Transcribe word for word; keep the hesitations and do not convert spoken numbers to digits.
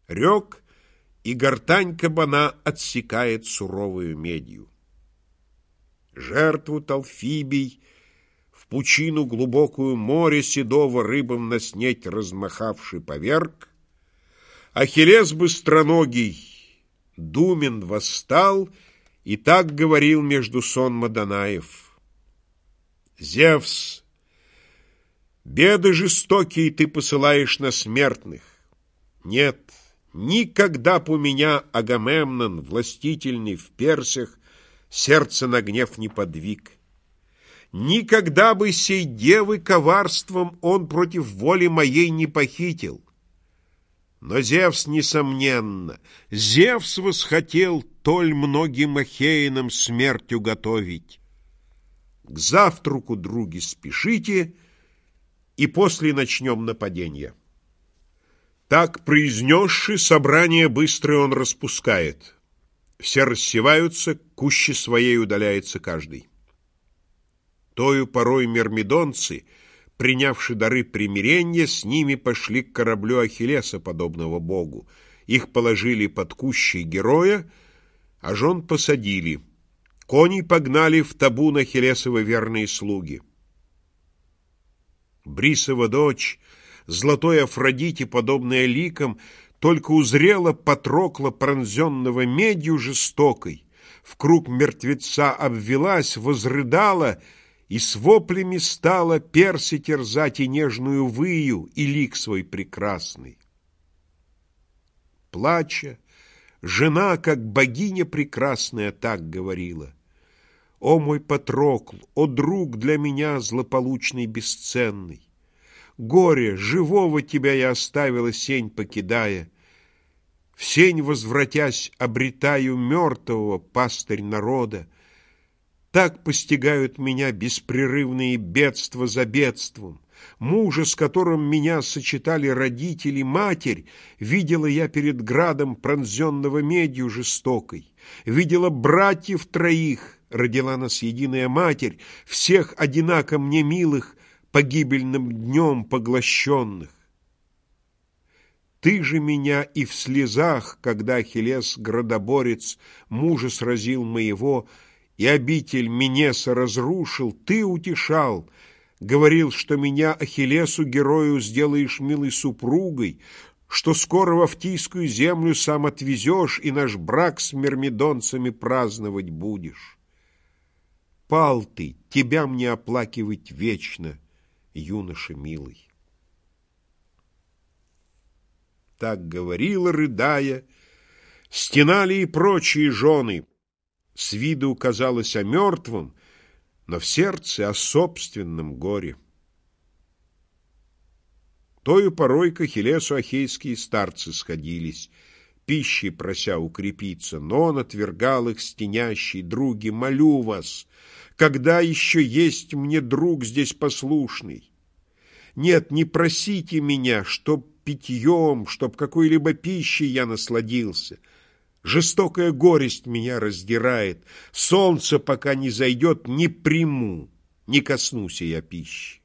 Рек, и гортань кабана отсекает суровую медью. Жертву Талфибий в пучину глубокую море седого рыбам на снеть размахавший поверг, Ахиллес быстроногий, Думен восстал и так говорил между сонма Данаев: «Зевс, беды жестокие ты посылаешь на смертных. Нет, никогда б у меня Агамемнон, властительный в Персях, сердце на гнев не подвиг. Никогда бы сей девы коварством он против воли моей не похитил. Но Зевс, несомненно, Зевс восхотел толь многим ахеянам смерть уготовить. К завтраку, други, спешите, и после начнем нападение». Так произнесши, собрание быстрое он распускает. Все рассеваются, куще своей удаляется каждый. Тою порой мирмидонцы, принявши дары примирения, с ними пошли к кораблю Ахиллеса, подобного богу. Их положили под кущей героя, а жен посадили. Коней погнали в табун Ахиллесова верные слуги. Брисова дочь, золотой Афродите, подобная ликом, только узрела Патрокла, пронзенного медью жестокой, в круг мертвеца обвелась, возрыдала и с воплями стала перси терзать и нежную выю, и лик свой прекрасный. Плача, жена, как богиня прекрасная, так говорила: «О мой Патрокл, о друг для меня злополучный бесценный! Горе, живого тебя я оставила, сень покидая. В сень возвратясь, обретаю мертвого, пастырь народа. Так постигают меня беспрерывные бедства за бедством. Мужа, с которым меня сочетали родители, матерь, видела я перед градом, пронзенного медью жестокой. Видела братьев троих, родила нас единая матерь, всех одинако мне милых, погибельным днем поглощенных. Ты же меня и в слезах, когда Ахиллес, градоборец, мужа сразил моего, и обитель Минеса разрушил, ты утешал, говорил, что меня Ахиллесу, герою, сделаешь милой супругой, что скоро в Автийскую землю сам отвезешь и наш брак с мирмидонцами праздновать будешь. Пал ты, тебя мне оплакивать вечно, юноша милый». Так говорила, рыдая, стенали и прочие жены. С виду казалось о мертвом, но в сердце о собственном горе. Тою порой к Ахиллесу ахейские старцы сходились, пищей прося укрепиться, но он отвергал их стенящий: «Други, молю вас, когда еще есть мне друг здесь послушный? Нет, не просите меня, чтоб питьем, чтоб какой-либо пищей я насладился. Жестокая горесть меня раздирает. Солнце, пока не зайдет, не приму, не коснусь я пищи».